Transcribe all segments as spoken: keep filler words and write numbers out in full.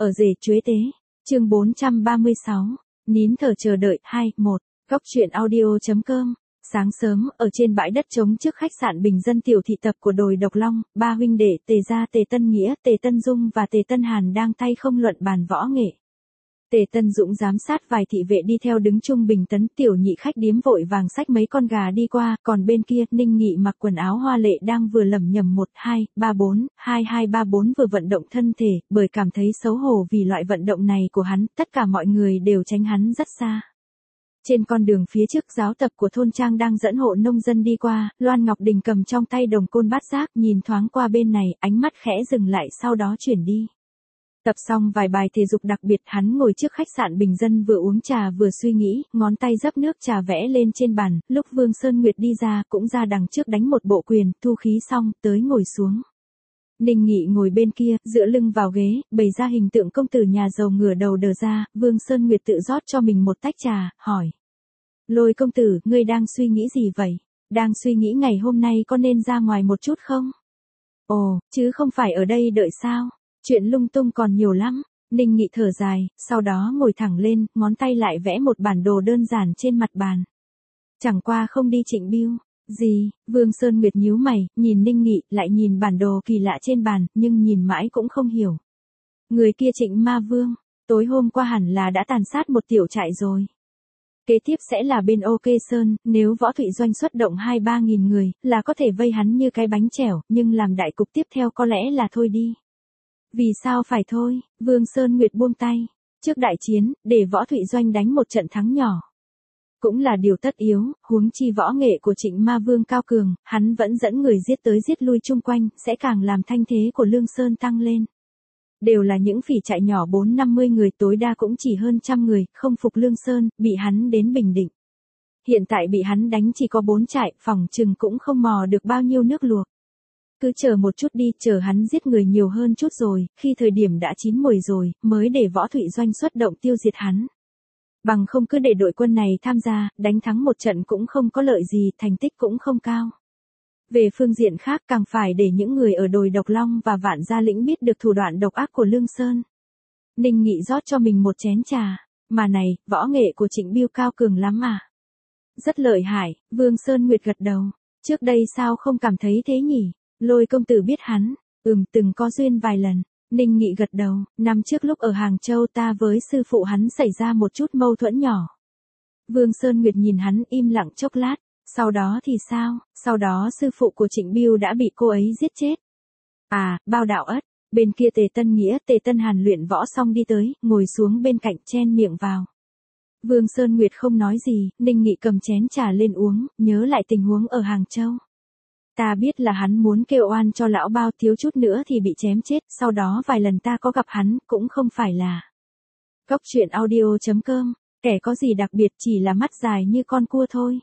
Ở rể chuế tế. Chương bốn trăm ba mươi sáu. Nín thở chờ đợi. hai, một. Góc truyện audio.com. Sáng sớm, ở trên bãi đất trống trước khách sạn bình dân tiểu thị tập của đồi Độc Long, ba huynh đệ Tề Gia, Tề Tân Nghĩa, Tề Tân Dung và Tề Tân Hàn đang tay không luận bàn võ nghệ. Tề Tân Dũng giám sát vài thị vệ đi theo đứng chung bình tấn, tiểu nhị khách điếm vội vàng xách mấy con gà đi qua, còn bên kia, Ninh Nghị mặc quần áo hoa lệ đang vừa lẩm nhẩm một, hai, ba, bốn, hai hai ba bốn vừa vận động thân thể, bởi cảm thấy xấu hổ vì loại vận động này của hắn, tất cả mọi người đều tránh hắn rất xa. Trên con đường phía trước giáo tập của thôn trang đang dẫn hộ nông dân đi qua, Loan Ngọc Đình cầm trong tay đồng côn bát giác, nhìn thoáng qua bên này, ánh mắt khẽ dừng lại sau đó chuyển đi. Tập xong vài bài thể dục đặc biệt, hắn ngồi trước khách sạn bình dân vừa uống trà vừa suy nghĩ, ngón tay dấp nước trà vẽ lên trên bàn, lúc Vương Sơn Nguyệt đi ra, cũng ra đằng trước đánh một bộ quyền, thu khí xong, tới ngồi xuống. Ninh Nghị ngồi bên kia, dựa lưng vào ghế, bày ra hình tượng công tử nhà giàu ngửa đầu đờ ra, Vương Sơn Nguyệt tự rót cho mình một tách trà, hỏi. Lôi công tử, ngươi đang suy nghĩ gì vậy? Đang suy nghĩ ngày hôm nay có nên ra ngoài một chút không? Ồ, chứ không phải ở đây đợi sao? Chuyện lung tung còn nhiều lắm. Ninh Nghị thở dài, sau đó ngồi thẳng lên, ngón tay lại vẽ một bản đồ đơn giản trên mặt bàn. Chẳng qua không đi Trịnh Bưu. Gì? Vương Sơn Nguyệt nhíu mày, nhìn Ninh Nghị, lại nhìn bản đồ kỳ lạ trên bàn, nhưng nhìn mãi cũng không hiểu. Người kia Trịnh Ma Vương, tối hôm qua hẳn là đã tàn sát một tiểu trại rồi. Kế tiếp sẽ là bên OK Sơn, nếu Võ Thụy Doanh xuất động hai ba nghìn người, là có thể vây hắn như cái bánh chèo, nhưng làm đại cục tiếp theo có lẽ là thôi đi. Vì sao phải thôi? Vương Sơn Nguyệt buông tay. Trước đại chiến, để Võ Thụy Doanh đánh một trận thắng nhỏ. Cũng là điều tất yếu, huống chi võ nghệ của Trịnh Ma Vương cao cường, hắn vẫn dẫn người giết tới giết lui chung quanh, sẽ càng làm thanh thế của Lương Sơn tăng lên. Đều là những phỉ trại nhỏ bốn năm mươi người, tối đa cũng chỉ hơn trăm người, không phục Lương Sơn, bị hắn đến Bình Định. Hiện tại bị hắn đánh chỉ có bốn trại, phòng chừng cũng không mò được bao nhiêu nước luộc. Cứ chờ một chút đi, chờ hắn giết người nhiều hơn chút rồi, khi thời điểm đã chín mùi rồi, mới để Võ Thụy Doanh xuất động tiêu diệt hắn. Bằng không cứ để đội quân này tham gia, đánh thắng một trận cũng không có lợi gì, thành tích cũng không cao. Về phương diện khác càng phải để những người ở đồi Độc Long và Vạn Gia Lĩnh biết được thủ đoạn độc ác của Lương Sơn. Ninh Nghị rót cho mình một chén trà, mà này, võ nghệ của Trịnh Bưu cao cường lắm mà. Rất lợi hại, Vương Sơn Nguyệt gật đầu, trước đây sao không cảm thấy thế nhỉ? Lôi công tử biết hắn, ừm từng có duyên vài lần. Ninh Nghị gật đầu, năm trước lúc ở Hàng Châu ta với sư phụ hắn xảy ra một chút mâu thuẫn nhỏ. Vương Sơn Nguyệt nhìn hắn im lặng chốc lát, sau đó thì sao, sau đó sư phụ của Trịnh Bưu đã bị cô ấy giết chết. À, Bao Đạo Ất, bên kia Tề Tân Nghĩa, Tề Tân Hàn luyện võ xong đi tới, ngồi xuống bên cạnh chen miệng vào. Vương Sơn Nguyệt không nói gì, Ninh Nghị cầm chén trà lên uống, nhớ lại tình huống ở Hàng Châu. Ta biết là hắn muốn kêu oan cho lão Bao, thiếu chút nữa thì bị chém chết, sau đó vài lần ta có gặp hắn, cũng không phải là. Góc truyện audio.com, kẻ có gì đặc biệt, chỉ là mắt dài như con cua thôi.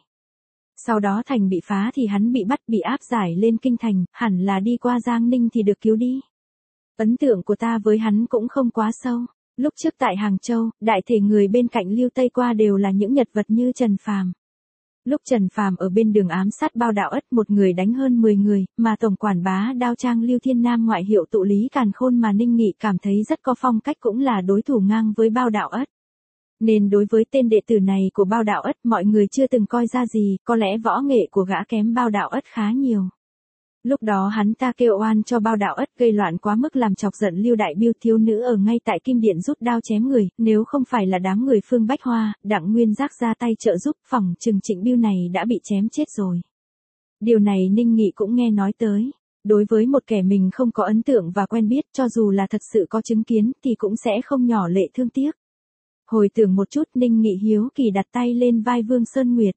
Sau đó thành bị phá thì hắn bị bắt, bị áp giải lên kinh thành, hẳn là đi qua Giang Ninh thì được cứu đi. Ấn tượng của ta với hắn cũng không quá sâu. Lúc trước tại Hàng Châu, đại thể người bên cạnh Lưu Tây qua đều là những nhân vật như Trần Phàm. Lúc Trần Phàm ở bên đường ám sát Bao Đạo Ất, một người đánh hơn mười người, mà tổng quản bá Đao Trang Lưu Thiên Nam ngoại hiệu tụ lý càn khôn mà Ninh Nghị cảm thấy rất có phong cách, cũng là đối thủ ngang với Bao Đạo Ất. Nên đối với tên đệ tử này của Bao Đạo Ất, mọi người chưa từng coi ra gì, có lẽ võ nghệ của gã kém Bao Đạo Ất khá nhiều. Lúc đó hắn ta kêu oan cho Bao Đạo Ất gây loạn quá mức làm chọc giận Lưu Đại Biêu thiếu nữ ở ngay tại Kim Điện rút đao chém người, nếu không phải là đám người Phương Bách Hoa, Đặng Nguyên Giác ra tay trợ giúp, phỏng chừng Trịnh Biêu này đã bị chém chết rồi. Điều này Ninh Nghị cũng nghe nói tới. Đối với một kẻ mình không có ấn tượng và quen biết, cho dù là thật sự có chứng kiến thì cũng sẽ không nhỏ lệ thương tiếc. Hồi tưởng một chút, Ninh Nghị hiếu kỳ đặt tay lên vai Vương Sơn Nguyệt.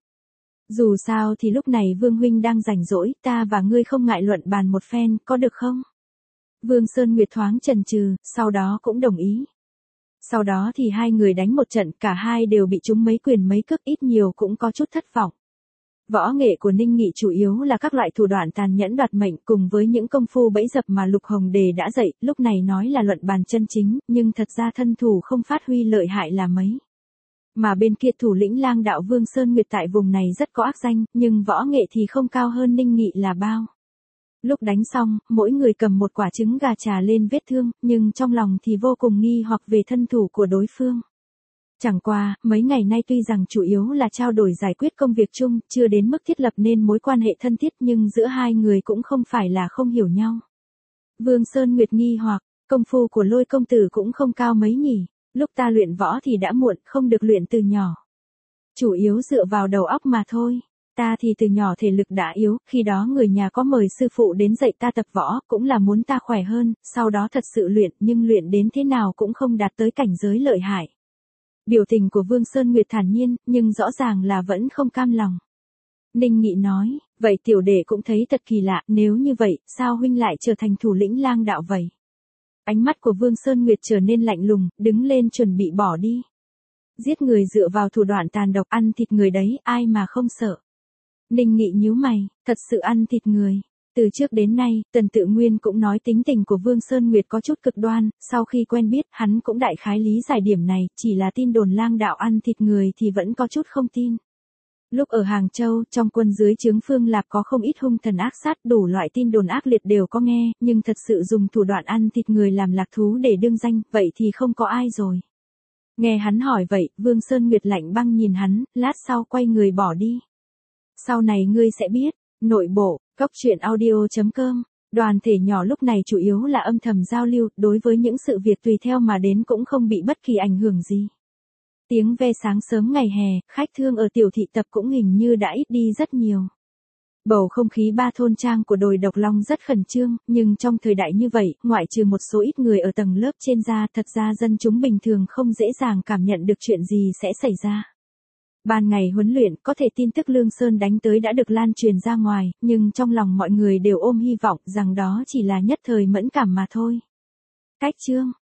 Dù sao thì lúc này Vương huynh đang rảnh rỗi, ta và ngươi không ngại luận bàn một phen, có được không? Vương Sơn Nguyệt thoáng chần chừ, sau đó cũng đồng ý. Sau đó thì hai người đánh một trận, cả hai đều bị trúng mấy quyền mấy cước, ít nhiều cũng có chút thất vọng. Võ nghệ của Ninh Nghị chủ yếu là các loại thủ đoạn tàn nhẫn đoạt mệnh cùng với những công phu bẫy dập mà Lục Hồng Đề đã dạy, lúc này nói là luận bàn chân chính, nhưng thật ra thân thủ không phát huy lợi hại là mấy. Mà bên kia thủ lĩnh Lang đạo Vương Sơn Nguyệt tại vùng này rất có ác danh, nhưng võ nghệ thì không cao hơn Ninh Nghị là bao. Lúc đánh xong, mỗi người cầm một quả trứng gà trà lên vết thương, nhưng trong lòng thì vô cùng nghi hoặc về thân thủ của đối phương. Chẳng qua, mấy ngày nay tuy rằng chủ yếu là trao đổi giải quyết công việc chung, chưa đến mức thiết lập nên mối quan hệ thân thiết nhưng giữa hai người cũng không phải là không hiểu nhau. Vương Sơn Nguyệt nghi hoặc, công phu của Lôi công tử cũng không cao mấy nhỉ, lúc ta luyện võ thì đã muộn, không được luyện từ nhỏ. Chủ yếu dựa vào đầu óc mà thôi. Ta thì từ nhỏ thể lực đã yếu, khi đó người nhà có mời sư phụ đến dạy ta tập võ, cũng là muốn ta khỏe hơn, sau đó thật sự luyện, nhưng luyện đến thế nào cũng không đạt tới cảnh giới lợi hại. Biểu tình của Vương Sơn Nguyệt thản nhiên, nhưng rõ ràng là vẫn không cam lòng. Ninh Nghị nói, vậy tiểu đệ cũng thấy thật kỳ lạ, nếu như vậy, sao huynh lại trở thành thủ lĩnh lang đạo vậy? Ánh mắt của Vương Sơn Nguyệt trở nên lạnh lùng, đứng lên chuẩn bị bỏ đi. Giết người dựa vào thủ đoạn tàn độc, ăn thịt người đấy, ai mà không sợ. Ninh Nghị nhíu mày, thật sự ăn thịt người. Từ trước đến nay, Tần Tự Nguyên cũng nói tính tình của Vương Sơn Nguyệt có chút cực đoan, sau khi quen biết, hắn cũng đại khái lý giải điểm này, chỉ là tin đồn lang đạo ăn thịt người thì vẫn có chút không tin. Lúc ở Hàng Châu, trong quân dưới trướng Phương Lạp có không ít hung thần ác sát, đủ loại tin đồn ác liệt đều có nghe, nhưng thật sự dùng thủ đoạn ăn thịt người làm lạc thú để đương danh, vậy thì không có ai rồi. Nghe hắn hỏi vậy, Vương Sơn Nguyệt lạnh băng nhìn hắn, lát sau quay người bỏ đi. Sau này ngươi sẽ biết, nội bộ, cốc truyện audio chấm com, đoàn thể nhỏ lúc này chủ yếu là âm thầm giao lưu, đối với những sự việc tùy theo mà đến cũng không bị bất kỳ ảnh hưởng gì. Tiếng ve sáng sớm ngày hè, khách thương ở tiểu thị tập cũng hình như đã ít đi rất nhiều. Bầu không khí ba thôn trang của đồi Độc Long rất khẩn trương, nhưng trong thời đại như vậy, ngoại trừ một số ít người ở tầng lớp trên ra, thật ra dân chúng bình thường không dễ dàng cảm nhận được chuyện gì sẽ xảy ra. Ban ngày huấn luyện, có thể tin tức Lương Sơn đánh tới đã được lan truyền ra ngoài, nhưng trong lòng mọi người đều ôm hy vọng rằng đó chỉ là nhất thời mẫn cảm mà thôi. Cách chương